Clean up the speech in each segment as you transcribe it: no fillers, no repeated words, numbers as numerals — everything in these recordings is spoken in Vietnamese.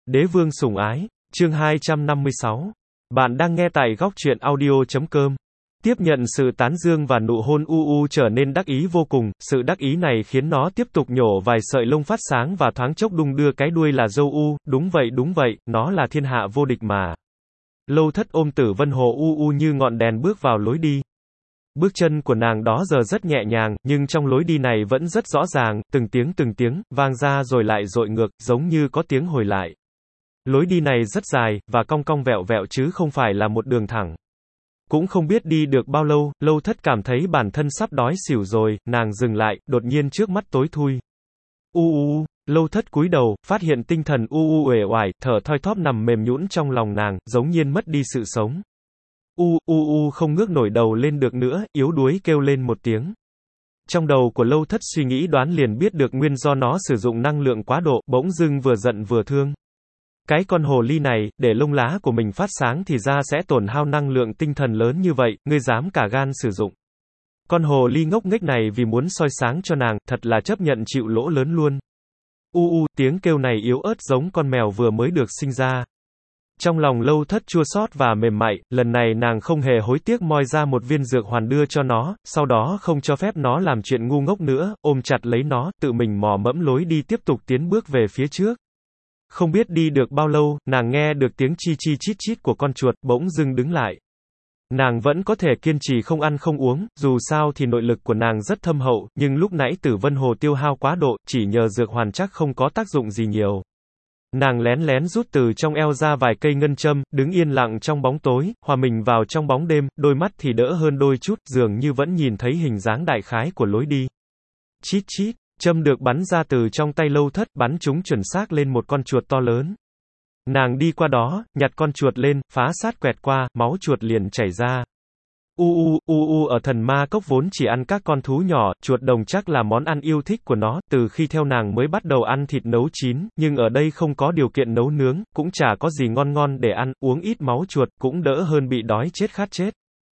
Đế vương sủng ái, chương 256. Bạn đang nghe tại góc truyện audio.com. Tiếp nhận sự tán dương và nụ hôn U trở nên đắc ý vô cùng, sự đắc ý này khiến nó tiếp tục nhổ vài sợi lông phát sáng và thoáng chốc đung đưa cái đuôi là dâu đúng vậy, nó là thiên hạ vô địch mà. Lâu Thất ôm Tử Vân Hồ như ngọn đèn bước vào lối đi. Bước chân của nàng đó giờ rất nhẹ nhàng, nhưng trong lối đi này vẫn rất rõ ràng, từng tiếng, vang ra rồi lại dội ngược, giống như có tiếng hồi lại. Lối đi này rất dài, và cong cong vẹo vẹo chứ không phải là một đường thẳng. Cũng không biết đi được bao lâu, Lâu Thất cảm thấy bản thân sắp đói xỉu rồi, nàng dừng lại, đột nhiên trước mắt tối thui. Lâu Thất cúi đầu, phát hiện tinh thần uể oải, thở thoi thóp nằm mềm nhũn trong lòng nàng, giống nhiên mất đi sự sống. Không ngước nổi đầu lên được nữa, yếu đuối kêu lên một tiếng. Trong đầu của Lâu Thất suy nghĩ đoán liền biết được nguyên do nó sử dụng năng lượng quá độ, bỗng dưng vừa giận vừa thương. Cái con hồ ly này, để lông lá của mình phát sáng thì ra sẽ tổn hao năng lượng tinh thần lớn như vậy, ngươi dám cả gan sử dụng. Con hồ ly ngốc nghếch này vì muốn soi sáng cho nàng, thật là chấp nhận chịu lỗ lớn luôn. Tiếng kêu này yếu ớt giống con mèo vừa mới được sinh ra. Trong lòng Lâu Thất chua xót và mềm mại, lần này nàng không hề hối tiếc moi ra một viên dược hoàn đưa cho nó, sau đó không cho phép nó làm chuyện ngu ngốc nữa, ôm chặt lấy nó, tự mình mò mẫm lối đi tiếp tục tiến bước về phía trước. Không biết đi được bao lâu, nàng nghe được tiếng chi chi chít chít của con chuột, bỗng dưng đứng lại. Nàng vẫn có thể kiên trì không ăn không uống, dù sao thì nội lực của nàng rất thâm hậu, nhưng lúc nãy Tử Vân Hồ tiêu hao quá độ, chỉ nhờ dược hoàn chắc không có tác dụng gì nhiều. Nàng lén lén rút từ trong eo ra vài cây ngân châm, đứng yên lặng trong bóng tối, hòa mình vào trong bóng đêm, đôi mắt thì đỡ hơn đôi chút, dường như vẫn nhìn thấy hình dáng đại khái của lối đi. Chít chít, châm được bắn ra từ trong tay Lâu Thất, bắn trúng chuẩn xác lên một con chuột to lớn. Nàng đi qua đó, nhặt con chuột lên, phá sát quẹt qua, máu chuột liền chảy ra. Ở Thần Ma Cốc vốn chỉ ăn các con thú nhỏ, chuột đồng chắc là món ăn yêu thích của nó, từ khi theo nàng mới bắt đầu ăn thịt nấu chín, nhưng ở đây không có điều kiện nấu nướng, cũng chả có gì ngon để ăn, uống ít máu chuột, cũng đỡ hơn bị đói chết khát chết.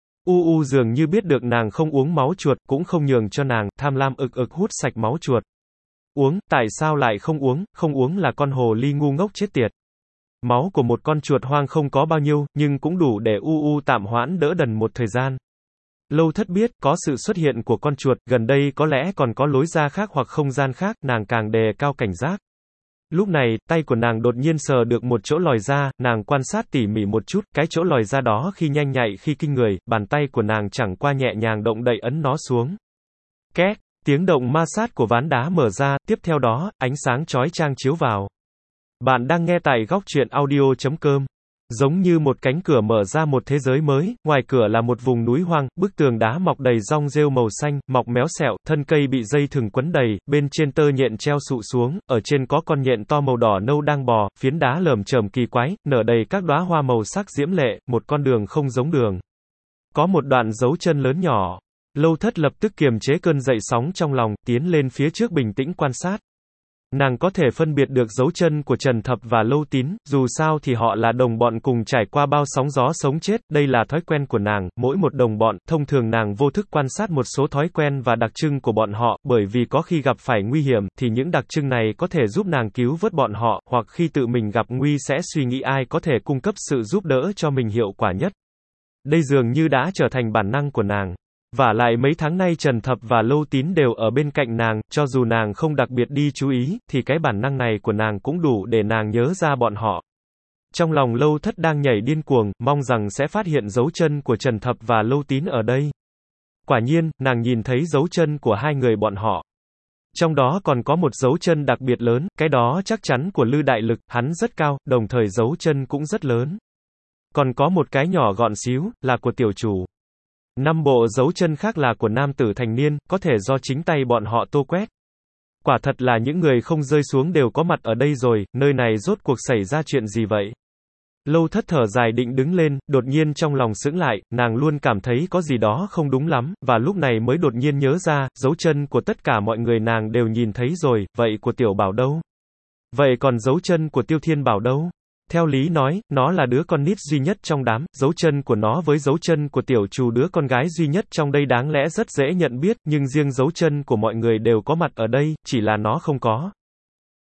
Dường như biết được nàng không uống máu chuột, cũng không nhường cho nàng, tham lam ực hút sạch máu chuột. Uống, tại sao lại không uống là con hồ ly ngu ngốc chết tiệt. Máu của một con chuột hoang không có bao nhiêu, nhưng cũng đủ để tạm hoãn đỡ đần một thời gian. Lâu Thất biết, có sự xuất hiện của con chuột, gần đây có lẽ còn có lối ra khác hoặc không gian khác, nàng càng đề cao cảnh giác. Lúc này, tay của nàng đột nhiên sờ được một chỗ lòi ra, nàng quan sát tỉ mỉ một chút, cái chỗ lòi ra đó khi nhanh nhạy khi kinh người, bàn tay của nàng chẳng qua nhẹ nhàng động đậy ấn nó xuống. Két, tiếng động ma sát của ván đá mở ra, tiếp theo đó, ánh sáng chói chang chiếu vào. Bạn đang nghe tại góc truyện audio.com. Giống như một cánh cửa mở ra một thế giới mới, ngoài cửa là một vùng núi hoang, bức tường đá mọc đầy rong rêu màu xanh, mọc méo xẹo, thân cây bị dây thừng quấn đầy, bên trên tơ nhện treo sụ xuống, ở trên có con nhện to màu đỏ nâu đang bò, phiến đá lởm chởm kỳ quái, nở đầy các đóa hoa màu sắc diễm lệ, một con đường không giống đường. Có một đoạn dấu chân lớn nhỏ. Lâu Thất lập tức kiềm chế cơn dậy sóng trong lòng, tiến lên phía trước bình tĩnh quan sát. Nàng có thể phân biệt được dấu chân của Trần Thập và Lâu Tín, dù sao thì họ là đồng bọn cùng trải qua bao sóng gió sống chết, đây là thói quen của nàng, mỗi một đồng bọn, thông thường nàng vô thức quan sát một số thói quen và đặc trưng của bọn họ, bởi vì có khi gặp phải nguy hiểm, thì những đặc trưng này có thể giúp nàng cứu vớt bọn họ, hoặc khi tự mình gặp nguy sẽ suy nghĩ ai có thể cung cấp sự giúp đỡ cho mình hiệu quả nhất. Đây dường như đã trở thành bản năng của nàng. Vả lại mấy tháng nay Trần Thập và Lâu Tín đều ở bên cạnh nàng, cho dù nàng không đặc biệt đi chú ý, thì cái bản năng này của nàng cũng đủ để nàng nhớ ra bọn họ. Trong lòng Lâu Thất đang nhảy điên cuồng, mong rằng sẽ phát hiện dấu chân của Trần Thập và Lâu Tín ở đây. Quả nhiên, nàng nhìn thấy dấu chân của hai người bọn họ. Trong đó còn có một dấu chân đặc biệt lớn, cái đó chắc chắn của Lư Đại Lực, hắn rất cao, đồng thời dấu chân cũng rất lớn. Còn có một cái nhỏ gọn xíu, là của tiểu chủ. 5 bộ dấu chân khác là của nam tử thành niên, có thể do chính tay bọn họ tô quét. Quả thật là những người không rơi xuống đều có mặt ở đây rồi, nơi này rốt cuộc xảy ra chuyện gì vậy? Lâu Thất thở dài định đứng lên, đột nhiên trong lòng sững lại, nàng luôn cảm thấy có gì đó không đúng lắm, và lúc này mới đột nhiên nhớ ra, dấu chân của tất cả mọi người nàng đều nhìn thấy rồi, vậy của Tiểu Bảo đâu? Vậy còn dấu chân của Tiêu Thiên Bảo đâu? Theo lý nói, nó là đứa con nít duy nhất trong đám, dấu chân của nó với dấu chân của tiểu trù đứa con gái duy nhất trong đây đáng lẽ rất dễ nhận biết, nhưng riêng dấu chân của mọi người đều có mặt ở đây, chỉ là nó không có.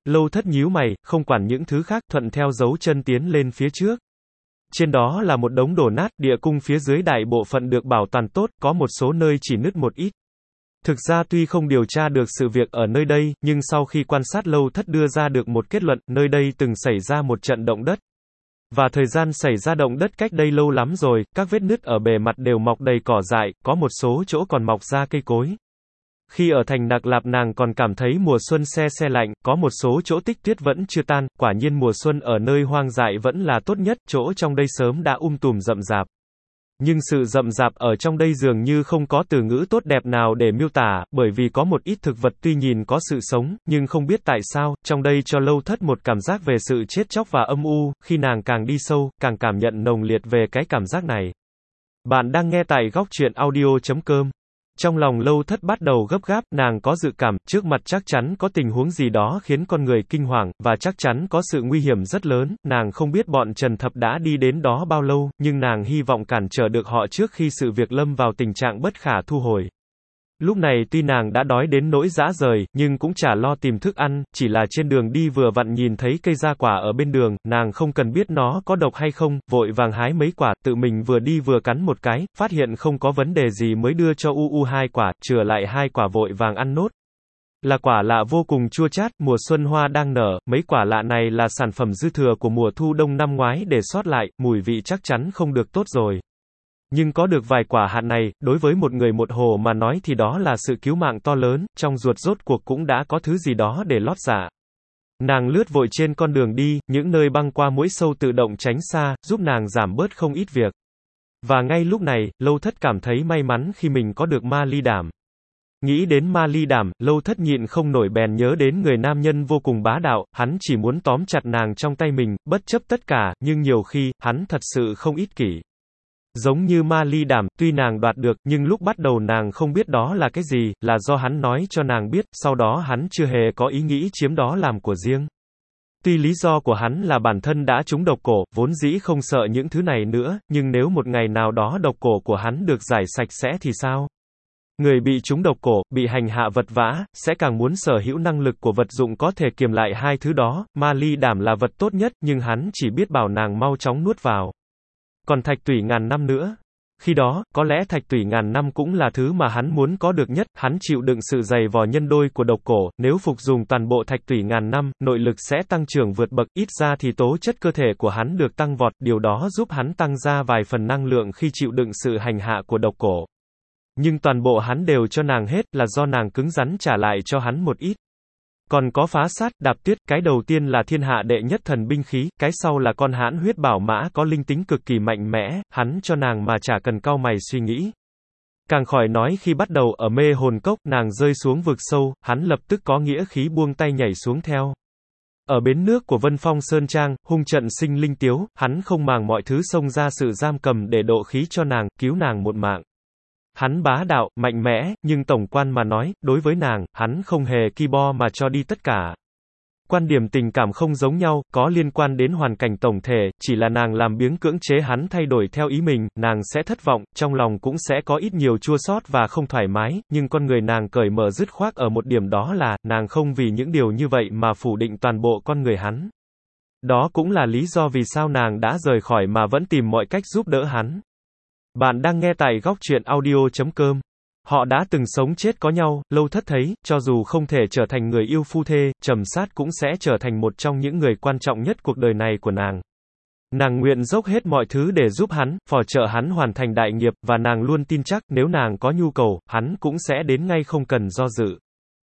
Lâu Thất nhíu mày, không quản những thứ khác, thuận theo dấu chân tiến lên phía trước. Trên đó là một đống đổ nát, địa cung phía dưới đại bộ phận được bảo toàn tốt, có một số nơi chỉ nứt một ít. Thực ra tuy không điều tra được sự việc ở nơi đây, nhưng sau khi quan sát Lâu Thất đưa ra được một kết luận, nơi đây từng xảy ra một trận động đất. Và thời gian xảy ra động đất cách đây lâu lắm rồi, các vết nứt ở bề mặt đều mọc đầy cỏ dại, có một số chỗ còn mọc ra cây cối. Khi ở thành Nạc Lạp nàng còn cảm thấy mùa xuân se lạnh, có một số chỗ tích tuyết vẫn chưa tan, quả nhiên mùa xuân ở nơi hoang dại vẫn là tốt nhất, chỗ trong đây sớm đã tùm rậm rạp. Nhưng sự rậm rạp ở trong đây dường như không có từ ngữ tốt đẹp nào để miêu tả, bởi vì có một ít thực vật tuy nhìn có sự sống, nhưng không biết tại sao, trong đây cho Lâu Thất một cảm giác về sự chết chóc và âm u, khi nàng càng đi sâu, càng cảm nhận nồng liệt về cái cảm giác này. Bạn đang nghe tại góc truyện audio.com. Trong lòng Lâu Thất bắt đầu gấp gáp, nàng có dự cảm, trước mặt chắc chắn có tình huống gì đó khiến con người kinh hoàng, và chắc chắn có sự nguy hiểm rất lớn, nàng không biết bọn Trần Thập đã đi đến đó bao lâu, nhưng nàng hy vọng cản trở được họ trước khi sự việc lâm vào tình trạng bất khả thu hồi. Lúc này tuy nàng đã đói đến nỗi rã rời, nhưng cũng chả lo tìm thức ăn, chỉ là trên đường đi vừa vặn nhìn thấy cây gia quả ở bên đường, nàng không cần biết nó có độc hay không, vội vàng hái mấy quả, tự mình vừa đi vừa cắn một cái, phát hiện không có vấn đề gì mới đưa cho hai quả, chừa lại 2 quả vội vàng ăn nốt. Là quả lạ vô cùng chua chát, mùa xuân hoa đang nở, mấy quả lạ này là sản phẩm dư thừa của mùa thu đông năm ngoái để sót lại, mùi vị chắc chắn không được tốt rồi. Nhưng có được vài quả hạt này, đối với một người một hồ mà nói thì đó là sự cứu mạng to lớn, trong ruột rốt cuộc cũng đã có thứ gì đó để lót dạ. Nàng lướt vội trên con đường đi, những nơi băng qua mũi sâu tự động tránh xa, giúp nàng giảm bớt không ít việc. Và ngay lúc này, Lâu Thất cảm thấy may mắn khi mình có được ma ly đảm. Nghĩ đến ma ly đảm, Lâu Thất nhịn không nổi bèn nhớ đến người nam nhân vô cùng bá đạo, hắn chỉ muốn tóm chặt nàng trong tay mình, bất chấp tất cả, nhưng nhiều khi, hắn thật sự không ích kỷ. Giống như ma ly đảm, tuy nàng đoạt được, nhưng lúc bắt đầu nàng không biết đó là cái gì, là do hắn nói cho nàng biết, sau đó hắn chưa hề có ý nghĩ chiếm đó làm của riêng. Tuy lý do của hắn là bản thân đã trúng độc cổ, vốn dĩ không sợ những thứ này nữa, nhưng nếu một ngày nào đó độc cổ của hắn được giải sạch sẽ thì sao? Người bị trúng độc cổ, bị hành hạ vật vã, sẽ càng muốn sở hữu năng lực của vật dụng có thể kiềm lại hai thứ đó, ma ly đảm là vật tốt nhất, nhưng hắn chỉ biết bảo nàng mau chóng nuốt vào. Còn thạch tủy ngàn năm nữa. Khi đó, có lẽ thạch tủy ngàn năm cũng là thứ mà hắn muốn có được nhất, hắn chịu đựng sự dày vò nhân đôi của độc cổ, nếu phục dùng toàn bộ thạch tủy ngàn năm, nội lực sẽ tăng trưởng vượt bậc, ít ra thì tố chất cơ thể của hắn được tăng vọt, điều đó giúp hắn tăng ra vài phần năng lượng khi chịu đựng sự hành hạ của độc cổ. Nhưng toàn bộ hắn đều cho nàng hết, là do nàng cứng rắn trả lại cho hắn một ít. Còn có phá sát, đạp tuyết, cái đầu tiên là thiên hạ đệ nhất thần binh khí, cái sau là con hãn huyết bảo mã có linh tính cực kỳ mạnh mẽ, hắn cho nàng mà chả cần cau mày suy nghĩ. Càng khỏi nói khi bắt đầu ở mê hồn cốc, nàng rơi xuống vực sâu, hắn lập tức có nghĩa khí buông tay nhảy xuống theo. Ở bến nước của Vân Phong Sơn Trang, hung trận sinh linh tiếu, hắn không màng mọi thứ xông ra sự giam cầm để độ khí cho nàng, cứu nàng một mạng. Hắn bá đạo, mạnh mẽ, nhưng tổng quan mà nói, đối với nàng, hắn không hề ki bo mà cho đi tất cả. Quan điểm tình cảm không giống nhau, có liên quan đến hoàn cảnh tổng thể, chỉ là nàng làm biếng cưỡng chế hắn thay đổi theo ý mình, nàng sẽ thất vọng, trong lòng cũng sẽ có ít nhiều chua xót và không thoải mái, nhưng con người nàng cởi mở dứt khoát ở một điểm đó là, nàng không vì những điều như vậy mà phủ định toàn bộ con người hắn. Đó cũng là lý do vì sao nàng đã rời khỏi mà vẫn tìm mọi cách giúp đỡ hắn. Bạn đang nghe tại góc truyện audio.com. Họ đã từng sống chết có nhau, Lâu Thất thấy, cho dù không thể trở thành người yêu phu thê, Trầm Sát cũng sẽ trở thành một trong những người quan trọng nhất cuộc đời này của nàng. Nàng nguyện dốc hết mọi thứ để giúp hắn, phò trợ hắn hoàn thành đại nghiệp, và nàng luôn tin chắc, nếu nàng có nhu cầu, hắn cũng sẽ đến ngay không cần do dự.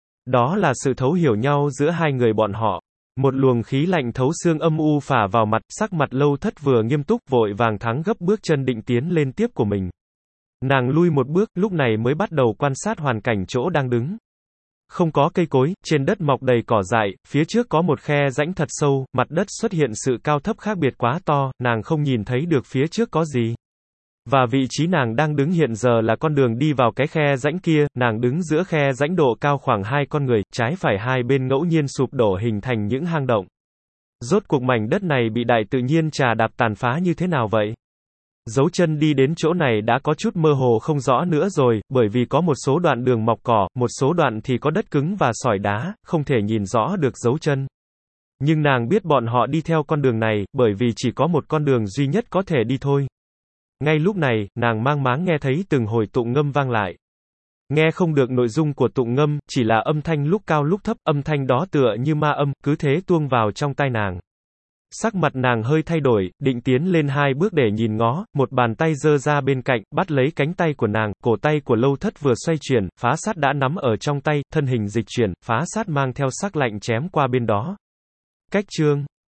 Đó là sự thấu hiểu nhau giữa hai người bọn họ. Một luồng khí lạnh thấu xương âm u phả vào mặt, sắc mặt Lâu Thất vừa nghiêm túc vội vàng thắng gấp bước chân định tiến lên tiếp của mình. Nàng lui một bước, lúc này mới bắt đầu quan sát hoàn cảnh chỗ đang đứng. Không có cây cối, trên đất mọc đầy cỏ dại, phía trước có một khe rãnh thật sâu, mặt đất xuất hiện sự cao thấp khác biệt quá to, nàng không nhìn thấy được phía trước có gì. Và vị trí nàng đang đứng hiện giờ là con đường đi vào cái khe rãnh kia, nàng đứng giữa khe rãnh độ cao khoảng 2 con người, trái phải hai bên ngẫu nhiên sụp đổ hình thành những hang động. Rốt cuộc mảnh đất này bị đại tự nhiên trà đạp tàn phá như thế nào vậy? Dấu chân đi đến chỗ này đã có chút mơ hồ không rõ nữa rồi, bởi vì có một số đoạn đường mọc cỏ, một số đoạn thì có đất cứng và sỏi đá, không thể nhìn rõ được dấu chân. Nhưng nàng biết bọn họ đi theo con đường này, bởi vì chỉ có một con đường duy nhất có thể đi thôi. Ngay lúc này, nàng mang máng nghe thấy từng hồi tụng ngâm vang lại. Nghe không được nội dung của tụng ngâm, chỉ là âm thanh lúc cao lúc thấp, âm thanh đó tựa như ma âm, cứ thế tuông vào trong tai nàng. Sắc mặt nàng hơi thay đổi, định tiến lên 2 bước để nhìn ngó, một bàn tay giơ ra bên cạnh, bắt lấy cánh tay của nàng, cổ tay của Lâu Thất vừa xoay chuyển, phá sát đã nắm ở trong tay, thân hình dịch chuyển, phá sát mang theo sắc lạnh chém qua bên đó. Cách chương